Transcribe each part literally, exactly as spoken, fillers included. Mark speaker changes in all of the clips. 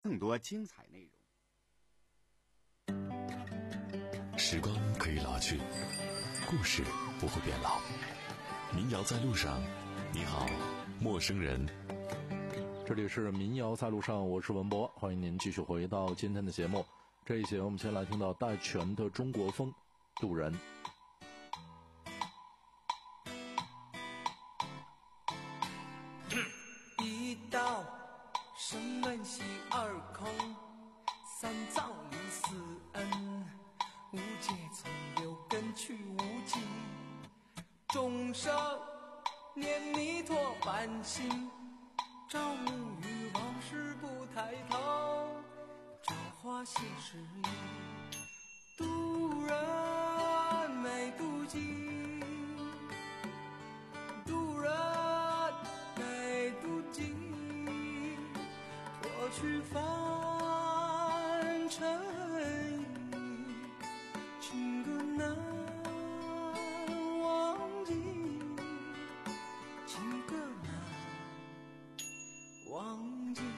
Speaker 1: 更多精彩内
Speaker 2: 容。时光可以老去，故事不会变老。民谣在路上，你好，陌生人。
Speaker 3: 这里是民谣在路上，我是文博，欢迎您继续回到今天的节目。这一节我们先来听到戴荃的中国风，渡人。
Speaker 4: 一道生门心二空，三藏历四恩，无界存留根去无迹，众生念弥陀梵心，朝暮与往事不抬头，朝花夕拾遗，渡人没渡己，渡人没渡己，脱去凡尘衣，情歌难忘记，情歌难忘记。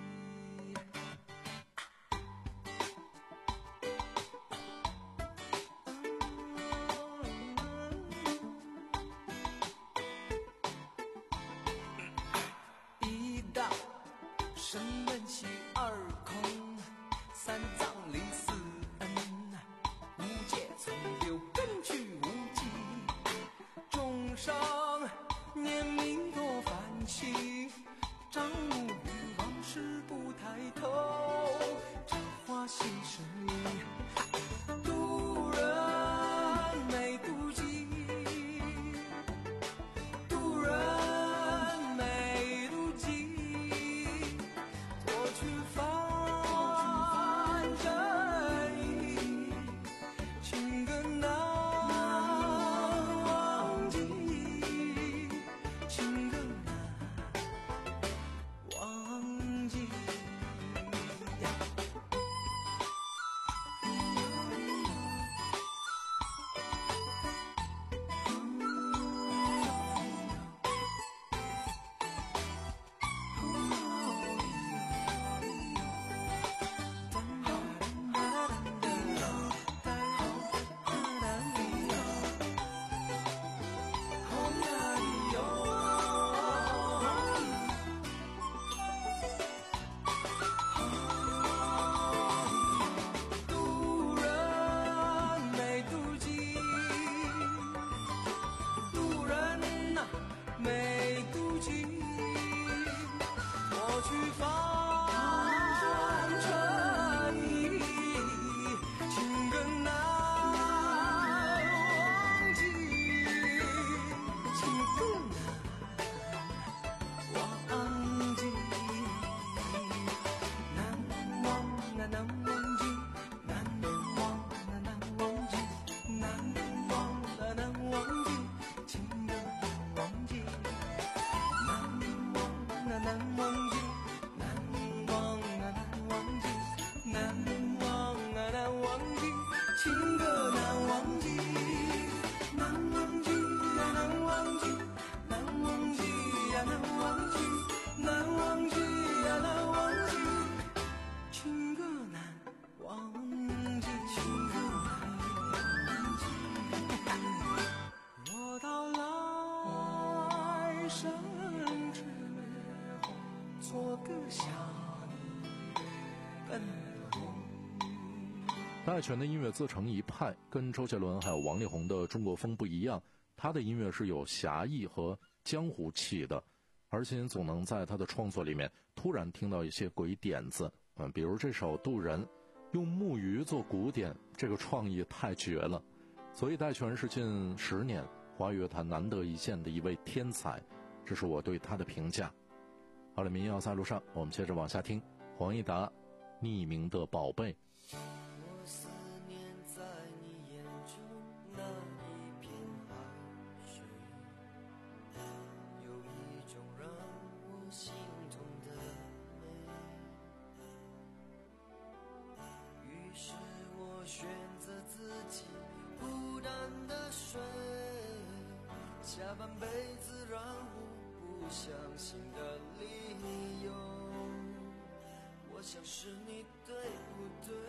Speaker 4: 一道生门心二空，三藏历四恩，无界存留根去无迹，众生念弥陀梵心，朝暮与往事不抬头，朝花夕拾遗，渡人没渡己，渡人没渡己，脱去凡尘衣，情歌难忘记，情歌难忘记。渡人没渡己，渡人呐没渡己，脱去凡尘衣，情歌难忘记，情歌难忘记，难忘啊难忘记，难忘啊难忘记，难忘啊难忘记，情歌难忘记，难忘啊难忘记，难忘啊难忘记，难忘啊难忘记，情歌难忘记，难忘记啊难忘记，难忘记啊难忘记，难忘记啊难忘记，情歌难忘记，情歌难忘记。我到来生之后，做个小笨红。
Speaker 3: 戴荃的音乐自成一派，跟周杰伦还有王力宏的中国风不一样，他的音乐是有侠义和江湖气的，而且总能在他的创作里面突然听到一些鬼点子。嗯，比如这首《渡人》，用木鱼做鼓点，这个创意太绝了。所以戴荃是近十年华语乐坛难得一见的一位天才，这是我对他的评价。好了，民谣在路上，我们接着往下听黄义达匿名的宝贝。
Speaker 5: 我思念在你眼中那一片海水，有一种让我心痛的美，于是我选择自己孤单的睡，下半辈子让我不相信的理由，我想是你对不对？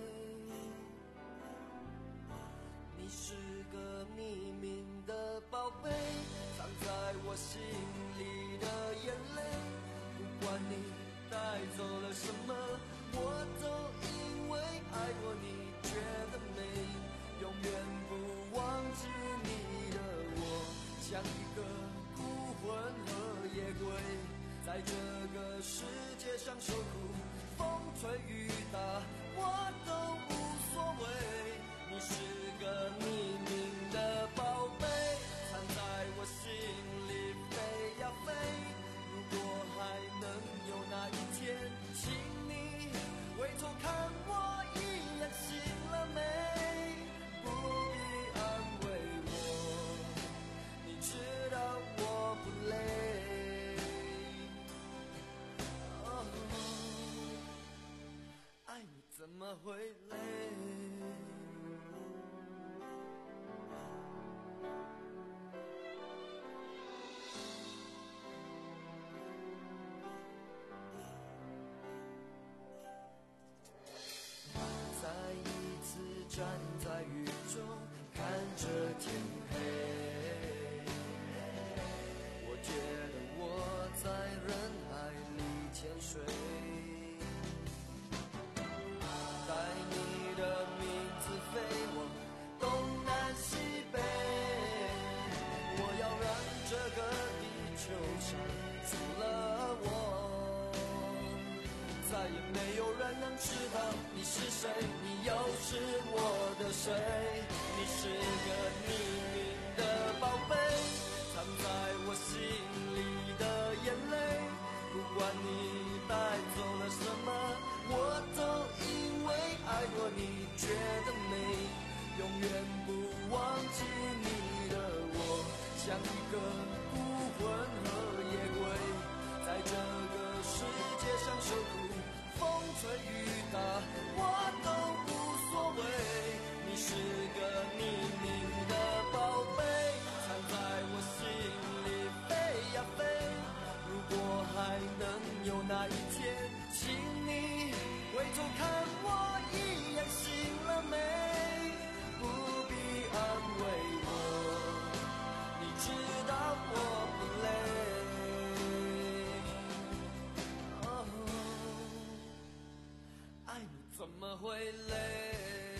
Speaker 5: 你是个匿名的宝贝，藏在我心里的眼泪。不管你带走了什么，我都因为爱过你觉得美，永远不忘记你的我，像一个孤魂和夜鬼，在这个世界上受苦，风吹雨打我都无所谓。你是个匿名的宝贝，藏在我心里飞呀飞。如果还能有那一天，请你回头看我一眼，醒了没？不必安慰我，你知道我不累。哦，爱你怎么会累？再一次站在雨中，看着天黑，我觉得我在人海里潜水，带你的名字飞往东南西北，我要让这个地球上除了我，再也没有人能知道你是谁，你又是我的谁。你是个匿名的宝贝，藏在我心里的眼泪。不管你带走了什么，我都因为爱过你觉得美，永远不忘记你的我，像一个孤魂和夜鬼，在这个世界上受苦，风吹雨打我都无所谓。你是个匿名的宝贝，藏在我心里飞呀飞。如果还能有那一天，请你回头看我一眼，醒了没？不必安慰我，你知道我不累。哦，爱你怎么会累？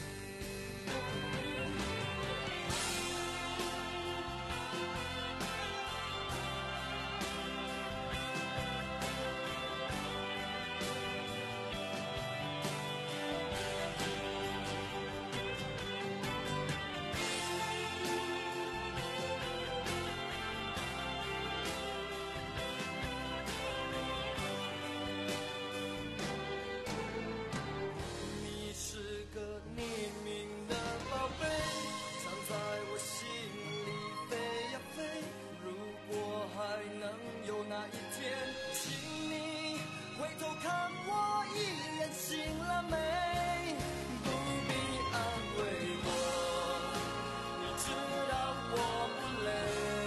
Speaker 5: 你是个匿名的宝贝，藏在我心里飞呀飞。如果还能有那一天，请你回头看我一眼，醒了没？不必安慰我，你知道我不累。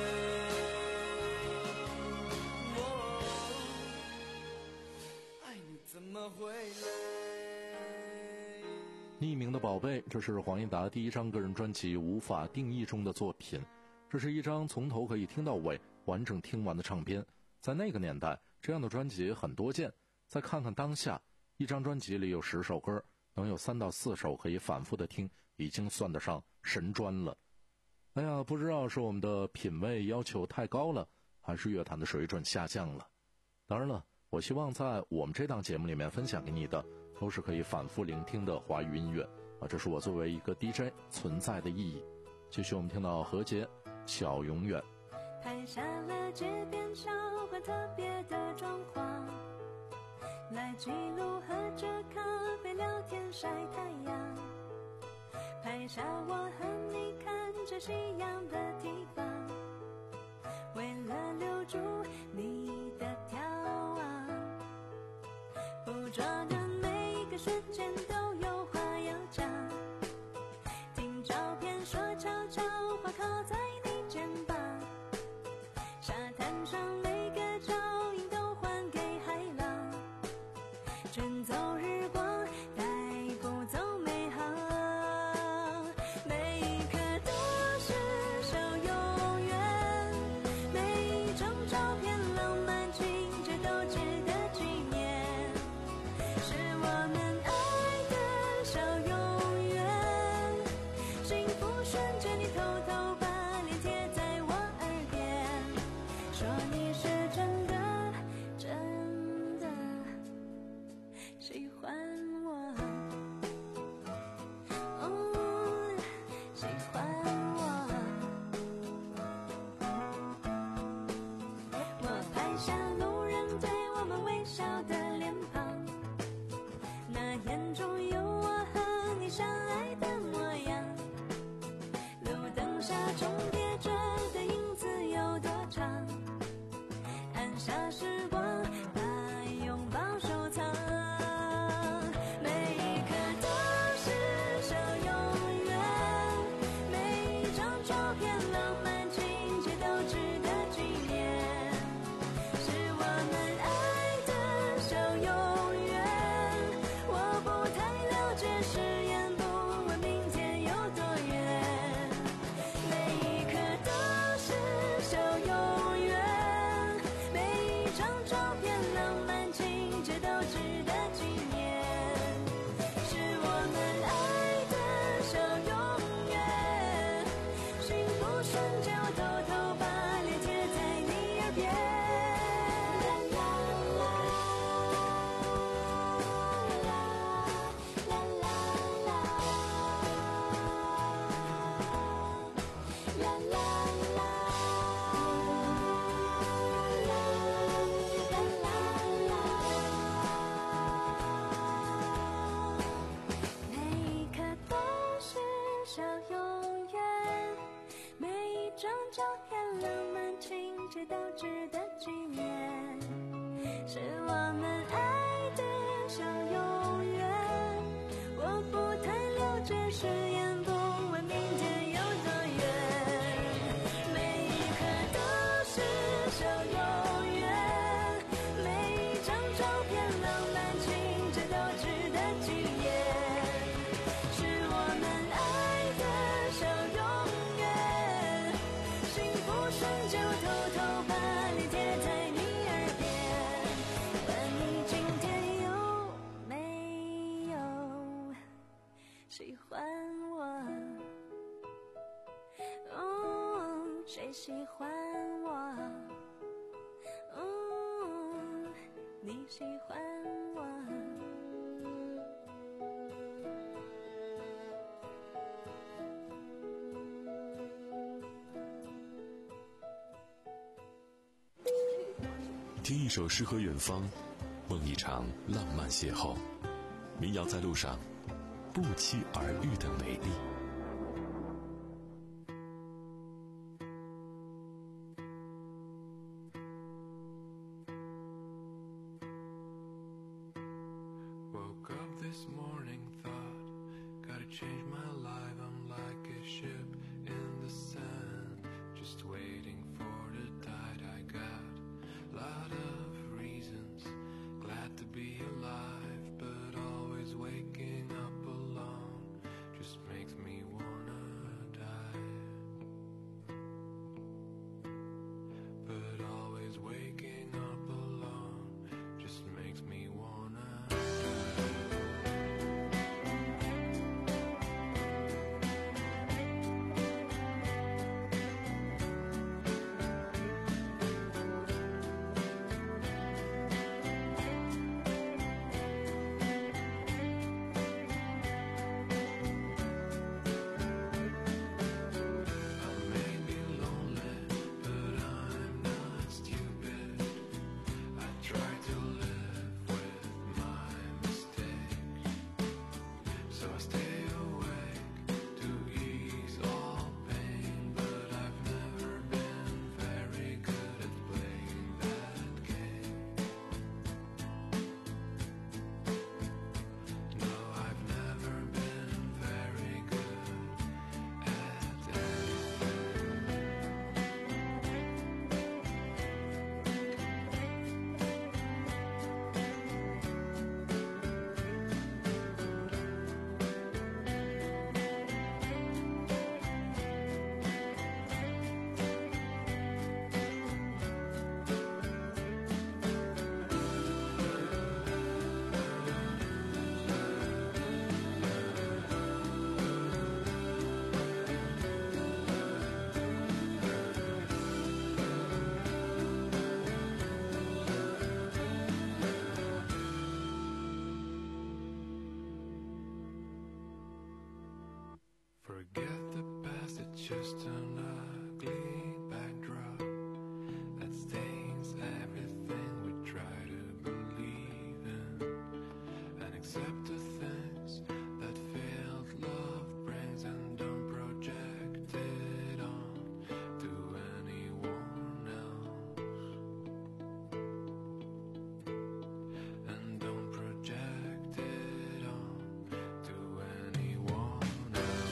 Speaker 5: 哦，爱你怎么会累？
Speaker 3: 匿名的宝贝，这是黄义达第一张个人专辑《无法定义》中的作品。这是一张从头可以听到尾，完整听完的唱片。在那个年代，这样的专辑很多见。再看看当下，一张专辑里有十首歌，能有三到四首可以反复的听，已经算得上神专了。哎呀，不知道是我们的品味要求太高了，还是乐坛的水准下降了。当然了，我希望在我们这档节目里面分享给你的都是可以反复聆听的华语音乐啊，这是我作为一个 D J 存在的意义。继续我们听到何洁小永远。
Speaker 1: 拍下了街边小馆特别的状况，来记录喝着咖啡聊天晒太阳，拍下我和你看着夕阳的地方，为了留住你的眺望，捕捉的每一个瞬间都有话要讲，听照片说悄悄话靠在你肩膀，沙滩上每个脚印都还给海浪，卷走欢我，哦，喜欢我。我拍下路人对我们微笑的脸庞，那眼中有我和你相爱的模样。路灯下重叠着的影子有多长？按下时光，把拥抱收藏。每一刻都是小永远，每一张照片浪漫情节都值得纪念，是我们爱的小永远。我不太了解誓言不问明天有多远，每一刻都是小永远，每一张照片浪漫情节都值得纪念，是我们爱的小永远。幸福瞬间我偷偷把脸贴在你耳边，啦啦啦啦啦啦啦啦每一刻都是小永远，每一张照片浪漫情节都值得纪念，是我们爱的小永远。我不太了解誓言不问明天有多远，每一刻都是小永远，每一张照片浪漫情节都值得纪念，是我们爱的小永远。幸福瞬间我偷偷把脸贴在你耳边，问你今天有没有喜欢我？哦，谁喜欢我？哦，你喜欢我。
Speaker 2: 听一首诗和远方，梦一场浪漫邂逅。民谣在路上，不期而遇的美丽。
Speaker 6: Woke up this morning, thought, gotta change my life. I'm like a ship in the sand, just waiting for the tide. I got a lot of reasons, glad to be alive, but always waking up alone just makes me wanna die. But always waking up alone just makes me wanna Forget the past, it's just an ugly backdrop that stains everything we try to believe in, and accept the things that failed love brings, and don't project it on to anyone else, and don't project it on to anyone else.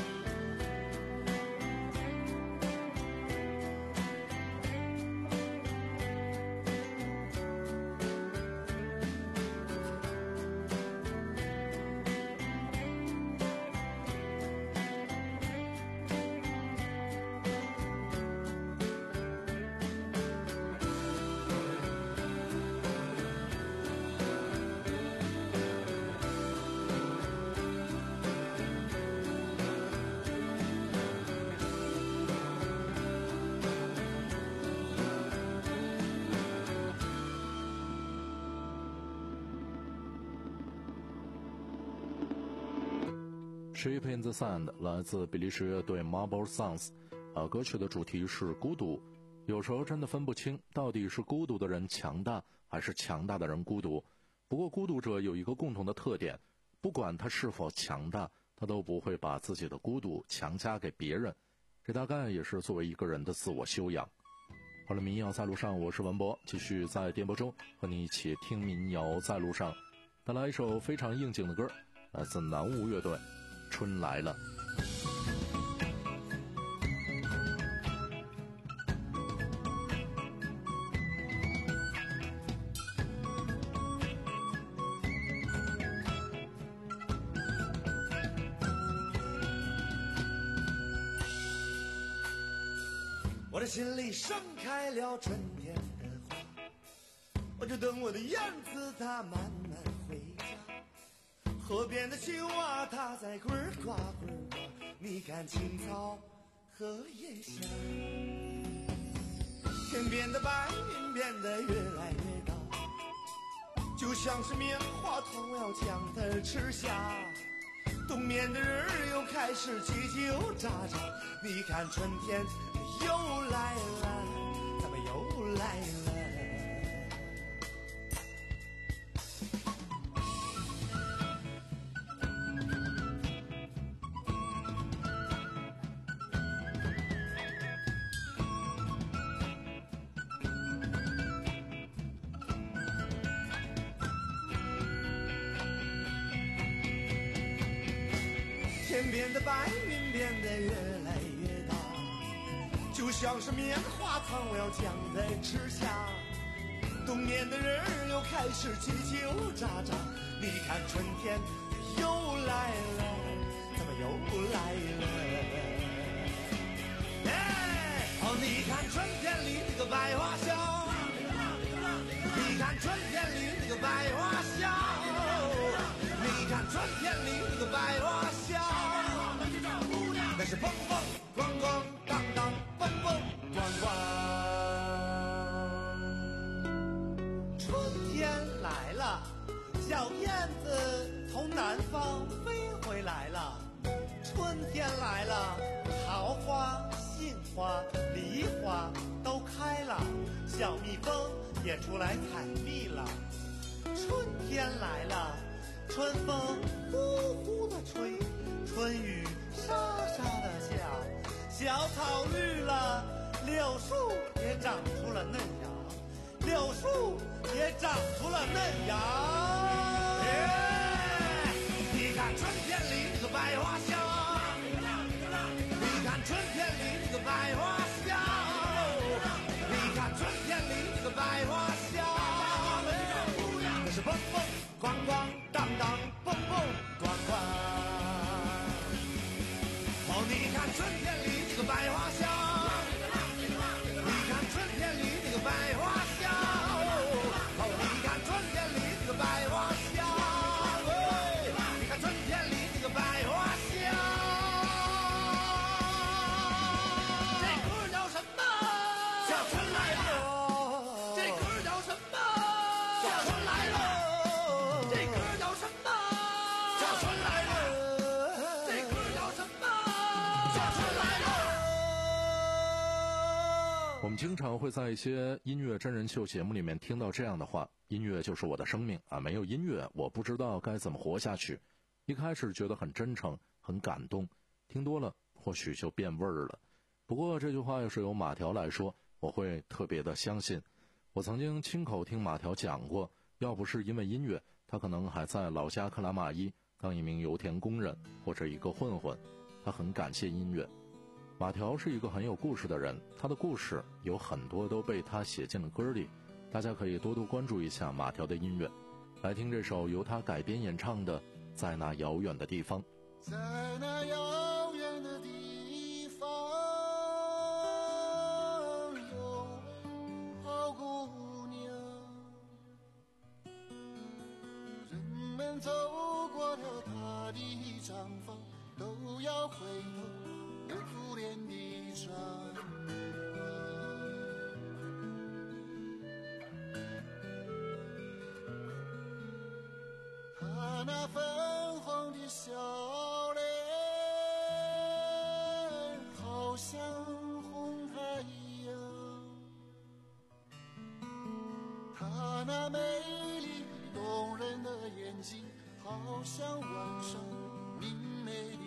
Speaker 3: Sheep in the Sand 来自比利时乐队 Marble Sons， 呃，歌曲的主题是孤独。有时候真的分不清，到底是孤独的人强大，还是强大的人孤独。不过孤独者有一个共同的特点，不管他是否强大，他都不会把自己的孤独强加给别人。这大概也是作为一个人的自我修养。好了，民谣在路上，我是文博，继续在电波中和你一起听民谣在路上。带来一首非常应景的歌，来自南无乐队。春来了。
Speaker 5: 我的心里盛开了春天的花，我就等我的燕子它慢慢回家。河边的青蛙它在呱呱呱呱，你看青草荷叶下。天边的白云变得越来越大，就像是棉花糖我要将它吃下。冬眠的人儿又开始叽叽喳喳，你看春天又来了，咱们又来了。天边的白云变得越来越大，就像是棉花糖我要将它吃下。冬眠的人儿又开始叽叽喳喳，你看春天又来了，咱们又来了。哎，哦，你看春天里那个百花香，你看春天里那个百花香，你看春天里那个百花香，那是蹦蹦咣咣当当，蹦蹦咣咣。春天来了，小燕子从南方飞回来了。春天来了，桃花、杏花、梨花都开了，小蜜蜂也出来采蜜了。春天来了，春风呼呼地吹，春雨沙沙地下，小草绿了，柳树也长出了嫩芽，柳树也长出了嫩芽。你看春天里那个百花香，你看春天里那个百花香，你看春天里那个百花香，那是蹦蹦咣咣当当，蹦蹦咣咣。哦，你看春天里那个百花香，你看春天里那个百花香，哦，你看春天里那个百花香，哦，你看春天里那个百花香。这歌叫什么？叫春来了。这歌叫什么？叫春来了。这歌
Speaker 3: 经常会在一些音乐真人秀节目里面听到这样的话：音乐就是我的生命啊，没有音乐我不知道该怎么活下去。一开始觉得很真诚很感动，听多了或许就变味儿了。不过这句话要是由马条来说，我会特别的相信。我曾经亲口听马条讲过，要不是因为音乐，他可能还在老家克拉玛依当一名油田工人或者一个混混。他很感谢音乐。马条是一个很有故事的人，他的故事有很多都被他写进了歌里，大家可以多多关注一下马条的音乐。来听这首由他改编演唱的《在那遥远的地方》。
Speaker 7: 在那遥远的地方，有位好姑娘，人们走过了她的毡房，都要回头留恋地站。她那粉红的笑脸，好像红太阳。她那美丽动人的眼睛，好像晚上明媚的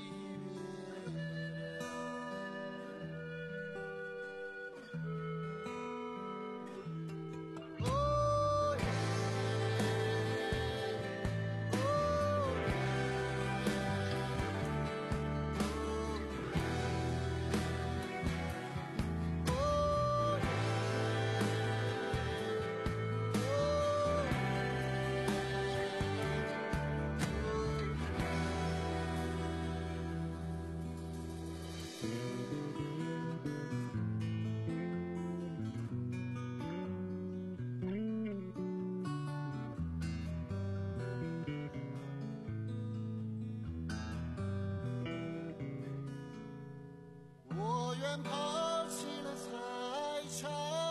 Speaker 7: 抛弃了财产，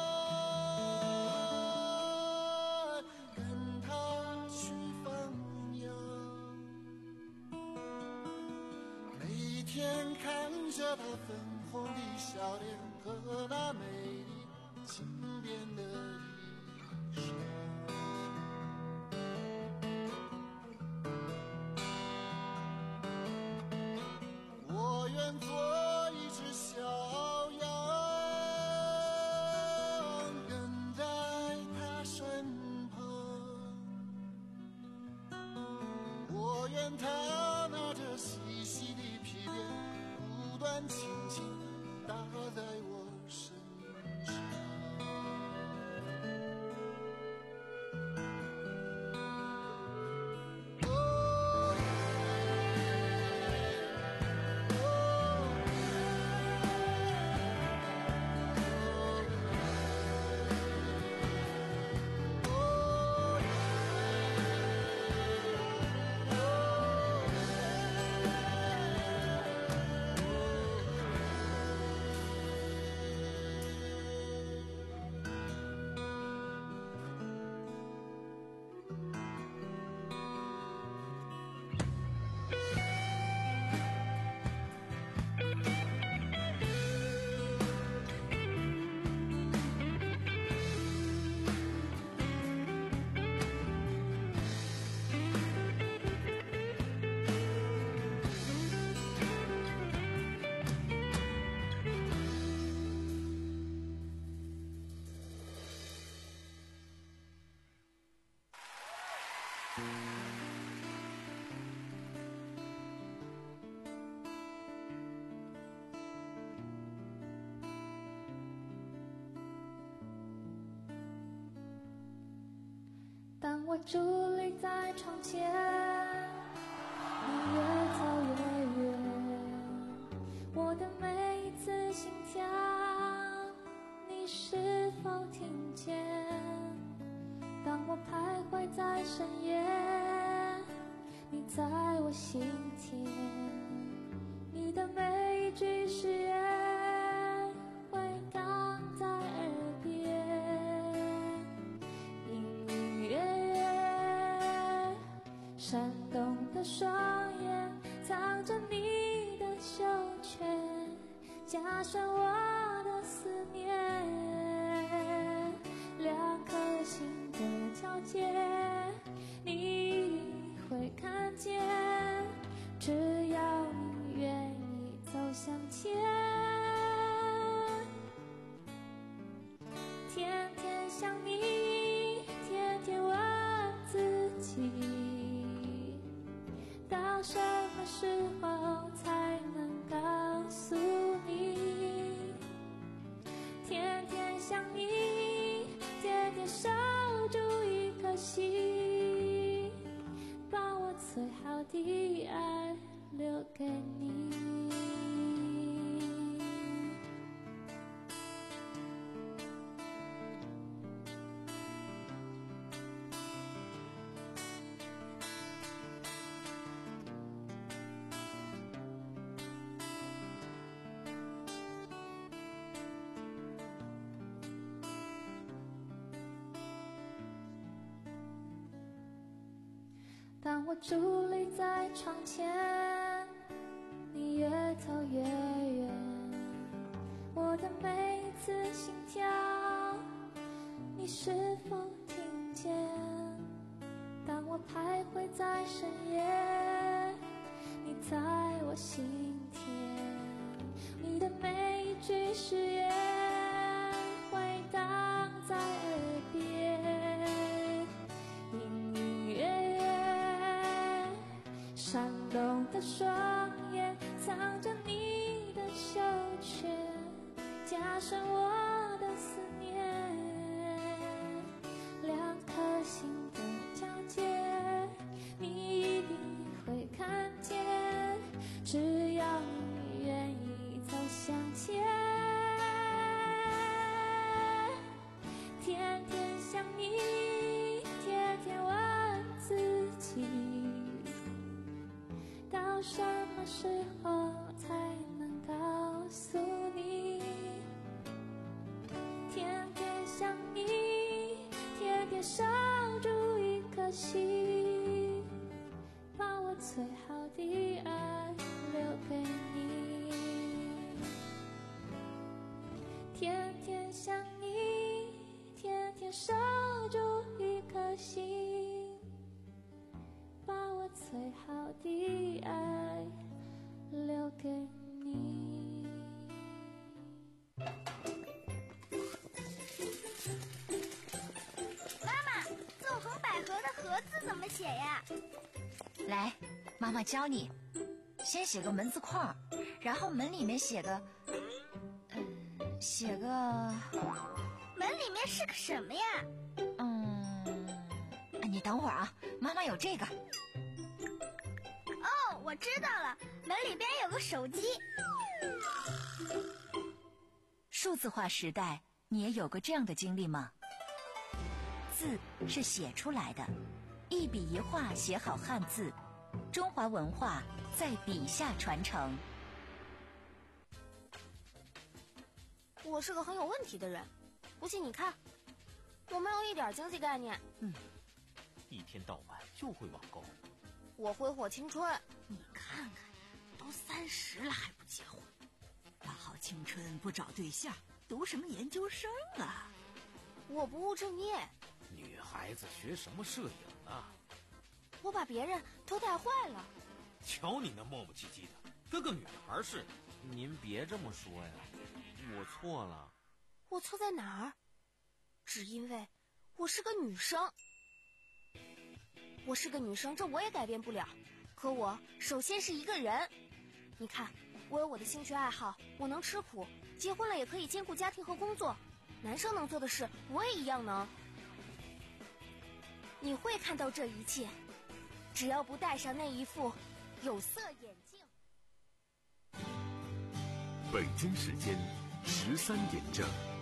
Speaker 7: 跟他去放羊。每天看着他粉红的笑脸和那美丽轻便的衣裳。我愿做一只小羊，跟在他身旁。我愿他拿着细细的皮鞭，不断轻轻打在我身上。
Speaker 1: 当我伫立在窗前，你越走越远，我的每一次心跳，你是否听见？当我徘徊在深夜，你在我心田，你的每一句誓言回荡在耳边，隐隐约约闪动的双眼藏着你的袖圈，加深我的思念。 两颗心的交界，你一定会看见，只要你愿意走向前。天天想你，天天问自己，到什么时候才能告诉你？天天想你，天天守住一颗心，把我最好的爱留给你。当我伫立在窗前，你越走越远，我的每一次心跳，你是否听见？当我徘徊在深夜，你在我心田，你的每一句誓言回荡在耳边，隐隐约约闪动的双眼藏着你的袖圈，加深我的思念。两颗心的交界，你一定会看见，只要你愿意走向前。天天想你，天天问自己，到什么时候才能告诉你？天天想你，天天守住一颗心，把我最好的爱留给你。天天想你，天天守住一颗心，把我最好的爱留给你。
Speaker 8: 妈妈，纵横捭阖的阖字怎么写呀？
Speaker 9: 来，妈妈教你。先写个门字框，然后门里面写个，嗯，写个，
Speaker 8: 门里面是个什么呀？
Speaker 9: 嗯，你等会儿啊，妈妈有这个。
Speaker 8: 哦，我知道了，门里边有个手机。
Speaker 9: 数字化时代，你也有过这样的经历吗？字是写出来的，一笔一画写好汉字，中华文化在笔下传承。
Speaker 10: 我是个很有问题的人，不信你看，我没有一点经济概念。
Speaker 11: 嗯，一天到晚就会网购。
Speaker 10: 我挥霍青春。
Speaker 12: 你看看，都三十了还不结婚，大好青春不找对象，读什么研究生啊？
Speaker 10: 我不务正业。
Speaker 11: 女孩子学什么摄影啊？
Speaker 10: 我把别人都带坏了。
Speaker 11: 瞧你那磨磨唧唧的，跟个女孩似的。您别这么说呀，我错了。
Speaker 10: 我错在哪儿？只因为我是个女生。我是个女生，这我也改变不了。可我首先是一个人。你看，我有我的兴趣爱好，我能吃苦，结婚了也可以兼顾家庭和工作。男生能做的事，我也一样能。你会看到这一切，只要不戴上那一副有色眼镜。
Speaker 2: 北京时间十三点整。